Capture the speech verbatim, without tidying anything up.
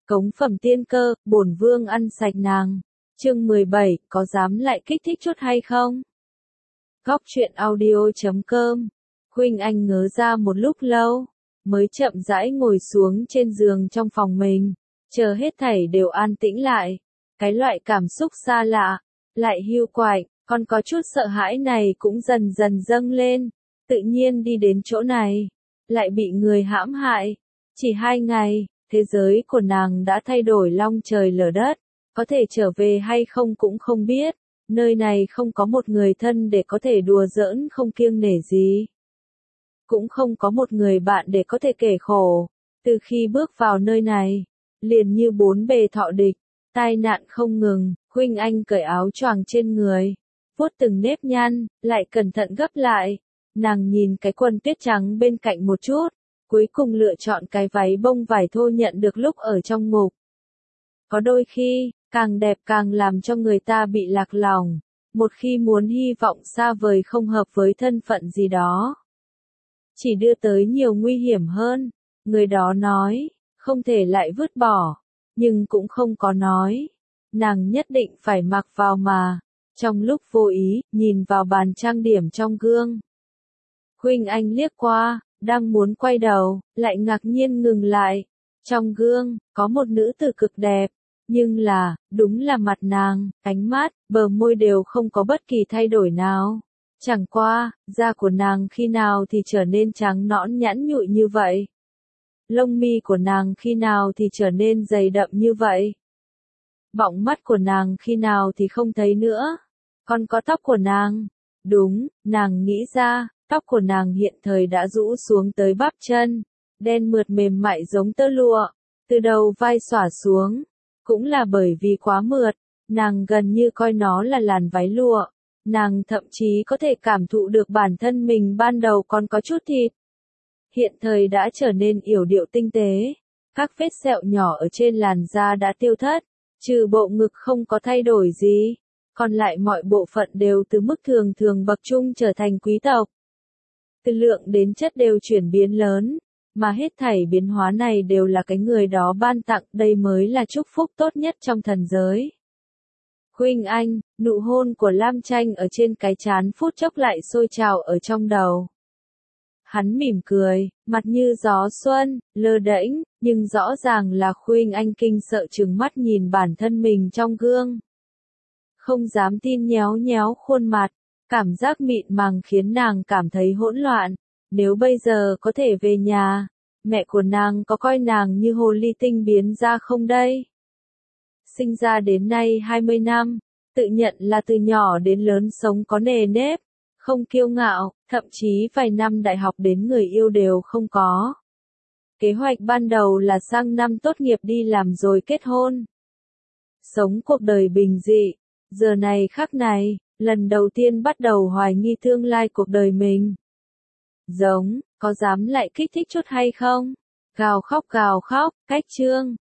Cống phẩm tiên cơ, bổn vương ăn sạch nàng. Chương mười bảy, có dám lại kích thích chút hay không? Góc truyện audio chấm com. Khuynh Anh ngớ ra một lúc lâu, mới chậm rãi ngồi xuống trên giường trong phòng mình, chờ hết thảy đều an tĩnh lại. Cái loại cảm xúc xa lạ, lại hiu quạnh, còn có chút sợ hãi này cũng dần dần dâng lên. Tự nhiên đi đến chỗ này, lại bị người hãm hại. Chỉ hai ngày, thế giới của nàng đã thay đổi long trời lở đất, có thể trở về hay không cũng không biết. Nơi này không có một người thân để có thể đùa giỡn không kiêng nể gì. Cũng không có một người bạn để có thể kể khổ. Từ khi bước vào nơi này, liền như bốn bề thọ địch, tai nạn không ngừng. Khuynh Anh cởi áo choàng trên người, vuốt từng nếp nhăn, lại cẩn thận gấp lại. Nàng nhìn cái quần tuyết trắng bên cạnh một chút, cuối cùng lựa chọn cái váy bông vải thô nhận được lúc ở trong ngục. Có đôi khi, càng đẹp càng làm cho người ta bị lạc lòng, một khi muốn hy vọng xa vời không hợp với thân phận gì đó, chỉ đưa tới nhiều nguy hiểm hơn. Người đó nói, không thể lại vứt bỏ, nhưng cũng không có nói, nàng nhất định phải mặc vào mà. Trong lúc vô ý, nhìn vào bàn trang điểm trong gương, Khuynh Anh liếc qua, đang muốn quay đầu, lại ngạc nhiên ngừng lại. Trong gương, có một nữ tử cực đẹp, nhưng là, đúng là mặt nàng, ánh mắt, bờ môi đều không có bất kỳ thay đổi nào. Chẳng qua, da của nàng khi nào thì trở nên trắng nõn nhẵn nhụi như vậy. Lông mi của nàng khi nào thì trở nên dày đậm như vậy. Bọng mắt của nàng khi nào thì không thấy nữa. Còn có tóc của nàng. Đúng, nàng nghĩ ra, tóc của nàng hiện thời đã rũ xuống tới bắp chân, đen mượt mềm mại giống tơ lụa, từ đầu vai xõa xuống. Cũng là bởi vì quá mượt, nàng gần như coi nó là làn váy lụa. Nàng thậm chí có thể cảm thụ được bản thân mình ban đầu còn có chút thịt. Hiện thời đã trở nên yểu điệu tinh tế. Các vết sẹo nhỏ ở trên làn da đã tiêu thất, trừ bộ ngực không có thay đổi gì. Còn lại mọi bộ phận đều từ mức thường thường bậc trung trở thành quý tộc. Từ lượng đến chất đều chuyển biến lớn, mà hết thảy biến hóa này đều là cái người đó ban tặng, đây mới là chúc phúc tốt nhất trong thần giới. Khuynh Anh, nụ hôn của Lam Tranh ở trên cái trán phút chốc lại sôi trào ở trong đầu. Hắn mỉm cười, mặt như gió xuân, lơ đễnh, nhưng rõ ràng là Khuynh Anh kinh sợ trừng mắt nhìn bản thân mình trong gương. Không dám tin nhéo nhéo khuôn mặt, cảm giác mịn màng khiến nàng cảm thấy hỗn loạn. Nếu bây giờ có thể về nhà, mẹ của nàng có coi nàng như hồ ly tinh biến ra không đây? Sinh ra đến nay hai mươi năm, tự nhận là từ nhỏ đến lớn sống có nề nếp, không kiêu ngạo, thậm chí vài năm đại học đến người yêu đều không có. Kế hoạch ban đầu là sang năm tốt nghiệp đi làm rồi kết hôn. Sống cuộc đời bình dị, giờ này khắc này, lần đầu tiên bắt đầu hoài nghi tương lai cuộc đời mình. Giống, có dám lại kích thích chút hay không? Gào khóc gào khóc, cách chương.